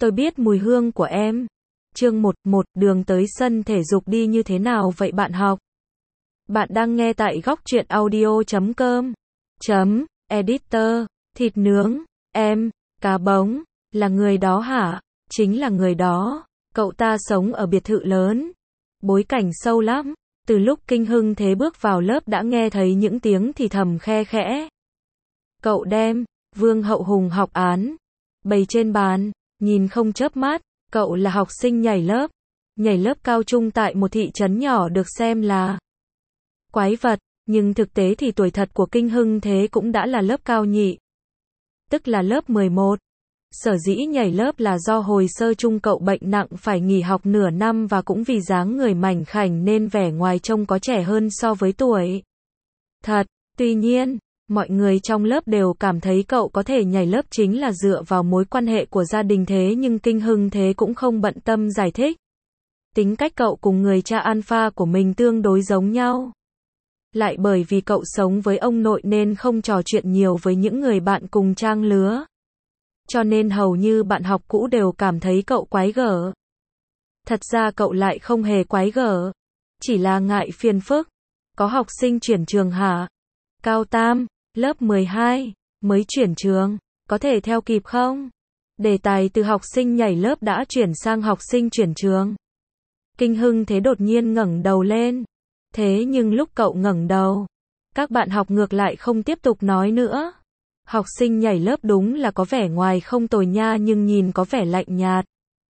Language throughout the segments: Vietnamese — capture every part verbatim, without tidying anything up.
Tôi biết mùi hương của em. Chương một, một, đường tới sân thể dục đi như thế nào vậy bạn học? Bạn đang nghe tại góc truyện audio chấm com. Chấm, editor, thịt nướng, em, cá bống, là người đó hả? Chính là người đó. Cậu ta sống ở biệt thự lớn. Bối cảnh sâu lắm. Từ lúc Kinh Hưng Thế bước vào lớp đã nghe thấy những tiếng thì thầm khe khẽ. Cậu đem, Vương Hậu Hùng học án, bày trên bàn, nhìn không chớp mắt. Cậu là học sinh nhảy lớp. Nhảy lớp cao trung tại một thị trấn nhỏ được xem là quái vật, nhưng thực tế thì tuổi thật của Kinh Hưng Thế cũng đã là lớp cao nhị. Tức là lớp mười một. Sở dĩ nhảy lớp là do hồi sơ chung cậu bệnh nặng phải nghỉ học nửa năm và cũng vì dáng người mảnh khảnh nên vẻ ngoài trông có trẻ hơn so với tuổi thật. Tuy nhiên, mọi người trong lớp đều cảm thấy cậu có thể nhảy lớp chính là dựa vào mối quan hệ của gia đình, thế nhưng Kinh Hưng Thế cũng không bận tâm giải thích. Tính cách cậu cùng người cha alpha của mình tương đối giống nhau. Lại bởi vì cậu sống với ông nội nên không trò chuyện nhiều với những người bạn cùng trang lứa. Cho nên hầu như bạn học cũ đều cảm thấy cậu quái gở. Thật ra cậu lại không hề quái gở. Chỉ là ngại phiền phức. Có học sinh chuyển trường hả? Cao Tam, lớp mười hai, mới chuyển trường, có thể theo kịp không? Đề tài từ học sinh nhảy lớp đã chuyển sang học sinh chuyển trường. Kinh Hưng Thế đột nhiên ngẩng đầu lên. Thế nhưng lúc cậu ngẩng đầu, các bạn học ngược lại không tiếp tục nói nữa. Học sinh nhảy lớp đúng là có vẻ ngoài không tồi nha, nhưng nhìn có vẻ lạnh nhạt.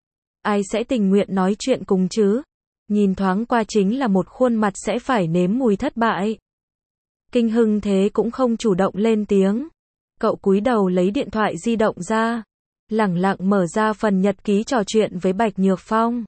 Ai sẽ tình nguyện nói chuyện cùng chứ? Nhìn thoáng qua chính là một khuôn mặt sẽ phải nếm mùi thất bại. Kinh Hưng Thế cũng không chủ động lên tiếng. Cậu cúi đầu lấy điện thoại di động ra, lẳng lặng mở ra phần nhật ký trò chuyện với Bạch Nhược Phong.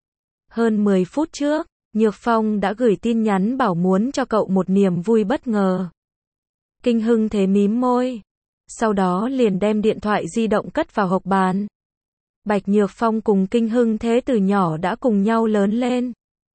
Hơn mười phút trước, Nhược Phong đã gửi tin nhắn bảo muốn cho cậu một niềm vui bất ngờ. Kinh Hưng Thế mím môi, sau đó liền đem điện thoại di động cất vào hộc bàn. Bạch Nhược Phong cùng Kinh Hưng Thế từ nhỏ đã cùng nhau lớn lên.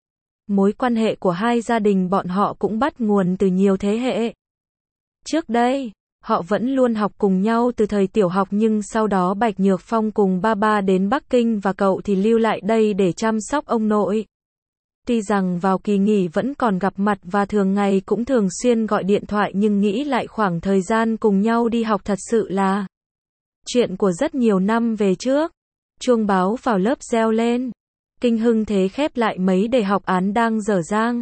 Mối quan hệ của hai gia đình bọn họ cũng bắt nguồn từ nhiều thế hệ. Trước đây, họ vẫn luôn học cùng nhau từ thời tiểu học, nhưng sau đó Bạch Nhược Phong cùng ba ba đến Bắc Kinh và cậu thì lưu lại đây để chăm sóc ông nội. Tuy rằng vào kỳ nghỉ vẫn còn gặp mặt và thường ngày cũng thường xuyên gọi điện thoại, nhưng nghĩ lại khoảng thời gian cùng nhau đi học thật sự là chuyện của rất nhiều năm về trước. Chuông báo vào lớp reo lên. Kinh Hưng Thế khép lại mấy đề học án đang dở dang.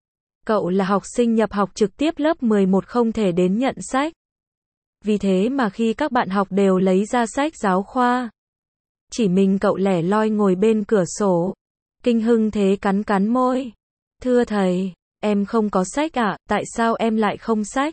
Cậu là học sinh nhập học trực tiếp lớp mười một, không thể đến nhận sách. Vì thế mà khi các bạn học đều lấy ra sách giáo khoa, chỉ mình cậu lẻ loi ngồi bên cửa sổ. Kinh Hưng Thế cắn cắn môi. Thưa thầy, em không có sách ạ, à, tại sao em lại không sách?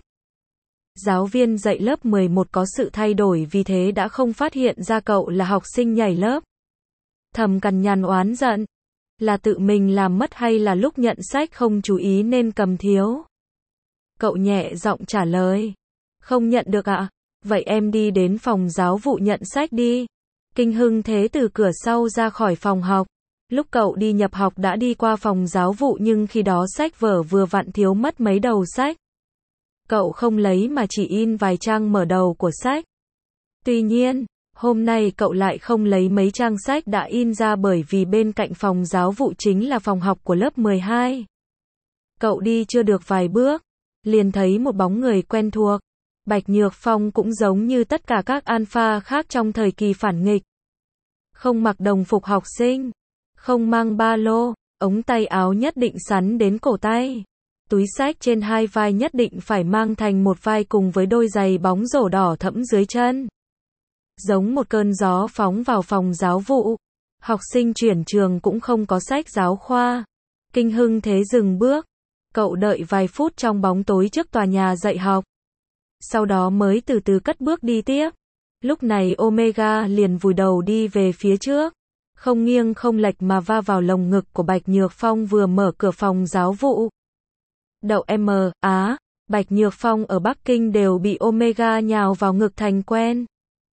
Giáo viên dạy lớp mười một có sự thay đổi, vì thế đã không phát hiện ra cậu là học sinh nhảy lớp. Thầm cằn nhằn oán giận. Là tự mình làm mất hay là lúc nhận sách không chú ý nên cầm thiếu? Cậu nhẹ giọng trả lời. Không nhận được ạ. À? Vậy em đi đến phòng giáo vụ nhận sách đi. Kinh Hưng Thế từ cửa sau ra khỏi phòng học. Lúc cậu đi nhập học đã đi qua phòng giáo vụ, nhưng khi đó sách vở vừa vặn thiếu mất mấy đầu sách. Cậu không lấy mà chỉ in vài trang mở đầu của sách. Tuy nhiên, hôm nay cậu lại không lấy mấy trang sách đã in ra, bởi vì bên cạnh phòng giáo vụ chính là phòng học của lớp mười hai. Cậu đi chưa được vài bước, liền thấy một bóng người quen thuộc. Bạch Nhược Phong cũng giống như tất cả các alpha khác trong thời kỳ phản nghịch. Không mặc đồng phục học sinh, không mang ba lô, ống tay áo nhất định sắn đến cổ tay. Túi xách trên hai vai nhất định phải mang thành một vai cùng với đôi giày bóng rổ đỏ thẫm dưới chân. Giống một cơn gió phóng vào phòng giáo vụ. Học sinh chuyển trường cũng không có sách giáo khoa. Kinh Hưng Thế dừng bước. Cậu đợi vài phút trong bóng tối trước tòa nhà dạy học. Sau đó mới từ từ cất bước đi tiếp. Lúc này Omega liền vùi đầu đi về phía trước. Không nghiêng không lệch mà va vào lồng ngực của Bạch Nhược Phong vừa mở cửa phòng giáo vụ. Đậu M, Á, Bạch Nhược Phong ở Bắc Kinh đều bị Omega nhào vào ngực thành quen.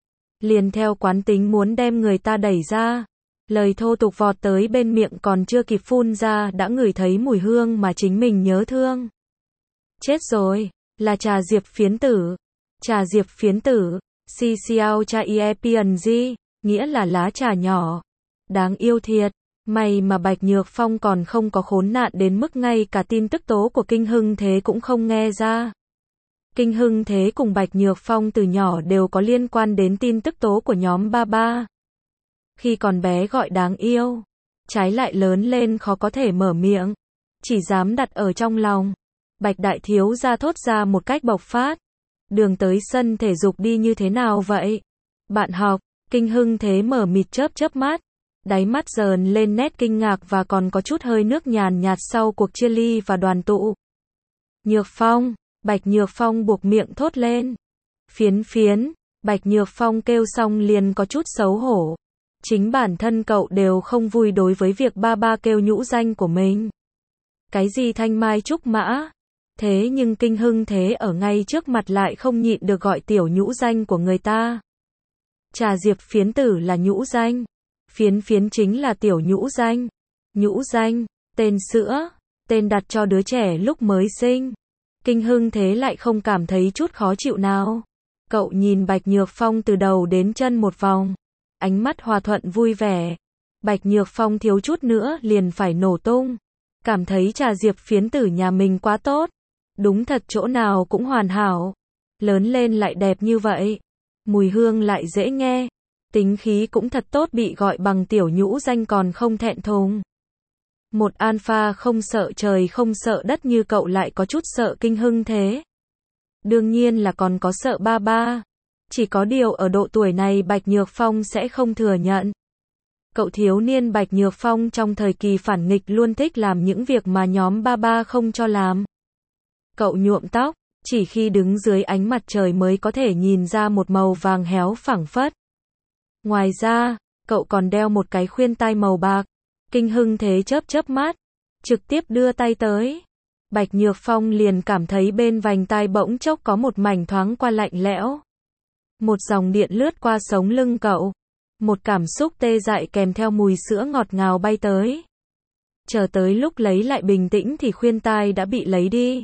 Liền theo quán tính muốn đem người ta đẩy ra. Lời thô tục vọt tới bên miệng còn chưa kịp phun ra đã ngửi thấy mùi hương mà chính mình nhớ thương. Chết rồi, là trà diệp phiến tử. Trà diệp phiến tử, si xiao cha ie pian di. nghĩa là lá trà nhỏ. Đáng yêu thiệt, may mà Bạch Nhược Phong còn không có khốn nạn đến mức ngay cả tin tức tố của Kinh Hưng Thế cũng không nghe ra. Kinh Hưng Thế cùng Bạch Nhược Phong từ nhỏ đều có liên quan đến tin tức tố của nhóm ba ba. Khi còn bé gọi đáng yêu, trái lại lớn lên khó có thể mở miệng, chỉ dám đặt ở trong lòng. Bạch đại thiếu gia thốt ra một cách bộc phát. Đường tới sân thể dục đi như thế nào vậy? Bạn học, Kinh Hưng Thế mở mịt chớp chớp mắt, đáy mắt dờn lên nét kinh ngạc và còn có chút hơi nước nhàn nhạt sau cuộc chia ly và đoàn tụ. Nhược Phong, Bạch Nhược Phong buộc miệng thốt lên. Phiến phiến, Bạch Nhược Phong kêu xong liền có chút xấu hổ. Chính bản thân cậu đều không vui đối với việc ba ba kêu nhũ danh của mình. Cái gì thanh mai trúc mã? Thế nhưng Kinh Hưng Thế ở ngay trước mặt lại không nhịn được gọi tiểu nhũ danh của người ta. Trà diệp phiến tử là nhũ danh. Phiến phiến chính là tiểu nhũ danh. Nhũ danh, tên sữa, tên đặt cho đứa trẻ lúc mới sinh. Kinh Hưng Thế lại không cảm thấy chút khó chịu nào. Cậu nhìn Bạch Nhược Phong từ đầu đến chân một vòng. Ánh mắt hòa thuận vui vẻ. Bạch Nhược Phong thiếu chút nữa liền phải nổ tung. Cảm thấy trà diệp phiến tử nhà mình quá tốt. Đúng thật chỗ nào cũng hoàn hảo. Lớn lên lại đẹp như vậy. Mùi hương lại dễ nghe. Tính khí cũng thật tốt, bị gọi bằng tiểu nhũ danh còn không thẹn thùng. Một alpha không sợ trời không sợ đất như cậu lại có chút sợ Kinh Hưng Thế. Đương nhiên là còn có sợ ba ba. Chỉ có điều ở độ tuổi này Bạch Nhược Phong sẽ không thừa nhận. Cậu thiếu niên Bạch Nhược Phong trong thời kỳ phản nghịch luôn thích làm những việc mà nhóm ba ba không cho làm. Cậu nhuộm tóc, chỉ khi đứng dưới ánh mặt trời mới có thể nhìn ra một màu vàng héo phẳng phất. Ngoài ra, cậu còn đeo một cái khuyên tai màu bạc. Kinh Hưng Thế chớp chớp mắt, trực tiếp đưa tay tới. Bạch Nhược Phong liền cảm thấy bên vành tai bỗng chốc có một mảnh thoáng qua lạnh lẽo. Một dòng điện lướt qua sống lưng cậu. Một cảm xúc tê dại kèm theo mùi sữa ngọt ngào bay tới. Chờ tới lúc lấy lại bình tĩnh thì khuyên tai đã bị lấy đi.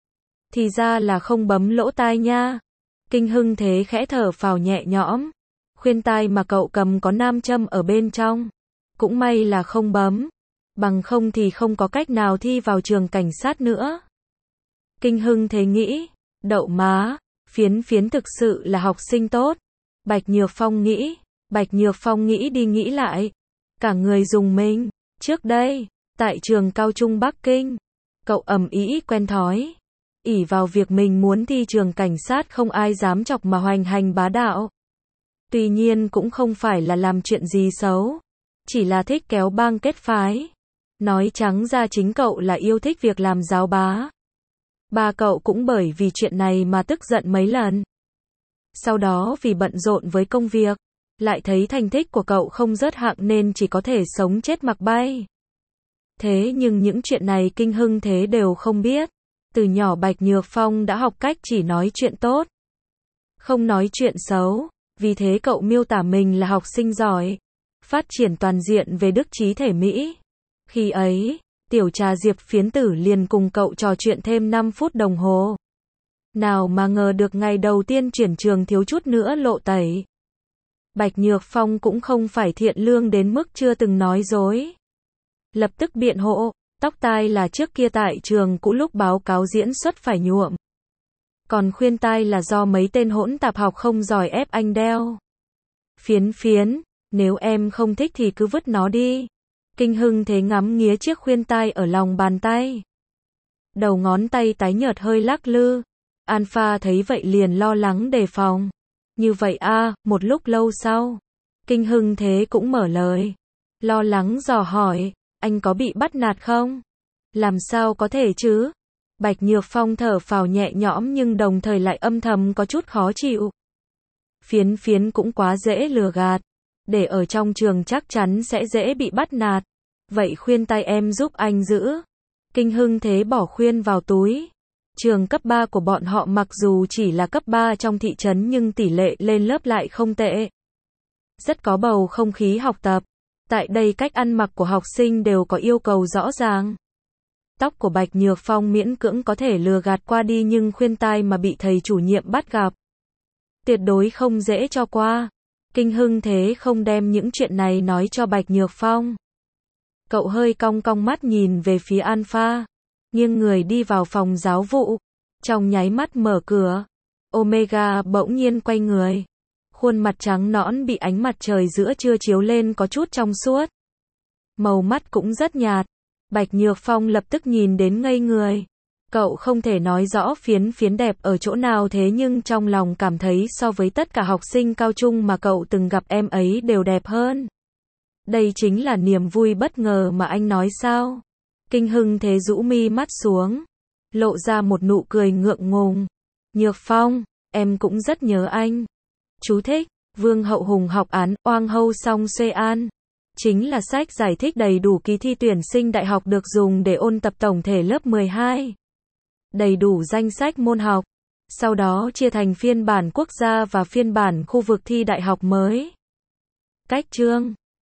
Thì ra là không bấm lỗ tai nha. Kinh Hưng Thế khẽ thở phào nhẹ nhõm. Khuyên tai mà cậu cầm có nam châm ở bên trong. Cũng may là không bấm. Bằng không thì không có cách nào thi vào trường cảnh sát nữa. Kinh Hưng Thế nghĩ. Đậu má, phiến phiến thực sự là học sinh tốt. Bạch Nhược Phong nghĩ. Bạch Nhược Phong nghĩ đi nghĩ lại. Cả người dùng mình. Trước đây, tại trường cao trung Bắc Kinh, cậu ầm ĩ quen thói. Ỷ vào việc mình muốn thi trường cảnh sát không ai dám chọc mà hoành hành bá đạo. Tuy nhiên cũng không phải là làm chuyện gì xấu. Chỉ là thích kéo bang kết phái. Nói trắng ra chính cậu là yêu thích việc làm giáo bá. Ba cậu cũng bởi vì chuyện này mà tức giận mấy lần. Sau đó vì bận rộn với công việc, lại thấy thành tích của cậu không rớt hạng nên chỉ có thể sống chết mặc bay. Thế nhưng những chuyện này Kinh Hưng Thế đều không biết. Từ nhỏ Bạch Nhược Phong đã học cách chỉ nói chuyện tốt, không nói chuyện xấu. Vì thế cậu miêu tả mình là học sinh giỏi, phát triển toàn diện về đức trí thể mỹ. Khi ấy, tiểu trà diệp phiến tử liền cùng cậu trò chuyện thêm năm phút đồng hồ. Nào mà ngờ được ngày đầu tiên chuyển trường thiếu chút nữa lộ tẩy. Bạch Nhược Phong cũng không phải thiện lương đến mức chưa từng nói dối. Lập tức biện hộ, tóc tai là trước kia tại trường cũ lúc báo cáo diễn xuất phải nhuộm. Còn khuyên tai là do mấy tên hỗn tạp học không giỏi ép anh đeo. Phiến phiến, nếu em không thích thì cứ vứt nó đi. Kinh Hưng Thế ngắm nghía chiếc khuyên tai ở lòng bàn tay. Đầu ngón tay tái nhợt hơi lắc lư. Alpha thấy vậy liền lo lắng đề phòng. Như vậy a, à, một lúc lâu sau, Kinh Hưng Thế cũng mở lời. Lo lắng dò hỏi, anh có bị bắt nạt không? Làm sao có thể chứ? Bạch Nhược Phong thở phào nhẹ nhõm nhưng đồng thời lại âm thầm có chút khó chịu. Phiến phiến cũng quá dễ lừa gạt. Để ở trong trường chắc chắn sẽ dễ bị bắt nạt. Vậy khuyên tai em giúp anh giữ. Kinh Hưng Thế bỏ khuyên vào túi. Trường cấp ba của bọn họ mặc dù chỉ là cấp ba trong thị trấn nhưng tỷ lệ lên lớp lại không tệ. Rất có bầu không khí học tập. Tại đây cách ăn mặc của học sinh đều có yêu cầu rõ ràng. Tóc của Bạch Nhược Phong miễn cưỡng có thể lừa gạt qua đi nhưng khuyên tai mà bị thầy chủ nhiệm bắt gặp. Tuyệt đối không dễ cho qua. Kinh Hưng thế không đem những chuyện này nói cho Bạch Nhược Phong. Cậu hơi cong cong mắt nhìn về phía Alpha, nghiêng người đi vào phòng giáo vụ, trong nháy mắt mở cửa. Omega bỗng nhiên quay người, khuôn mặt trắng nõn bị ánh mặt trời giữa trưa chiếu lên có chút trong suốt. Màu mắt cũng rất nhạt. Bạch Nhược Phong lập tức nhìn đến ngây người. Cậu không thể nói rõ phiến phiến đẹp ở chỗ nào, thế nhưng trong lòng cảm thấy so với tất cả học sinh cao trung mà cậu từng gặp em ấy đều đẹp hơn. Đây chính là niềm vui bất ngờ mà anh nói sao? Kinh Hưng thế rũ mi mắt xuống, lộ ra một nụ cười ngượng ngùng. Nhược Phong, em cũng rất nhớ anh. Chú thích, Vương Hậu Hùng học án, Oang Hâu Song Xuê An. Chính là sách giải thích đầy đủ kỳ thi tuyển sinh đại học được dùng để ôn tập tổng thể lớp mười hai. Đầy đủ danh sách môn học. Sau đó chia thành phiên bản quốc gia và phiên bản khu vực thi đại học mới. Cách chương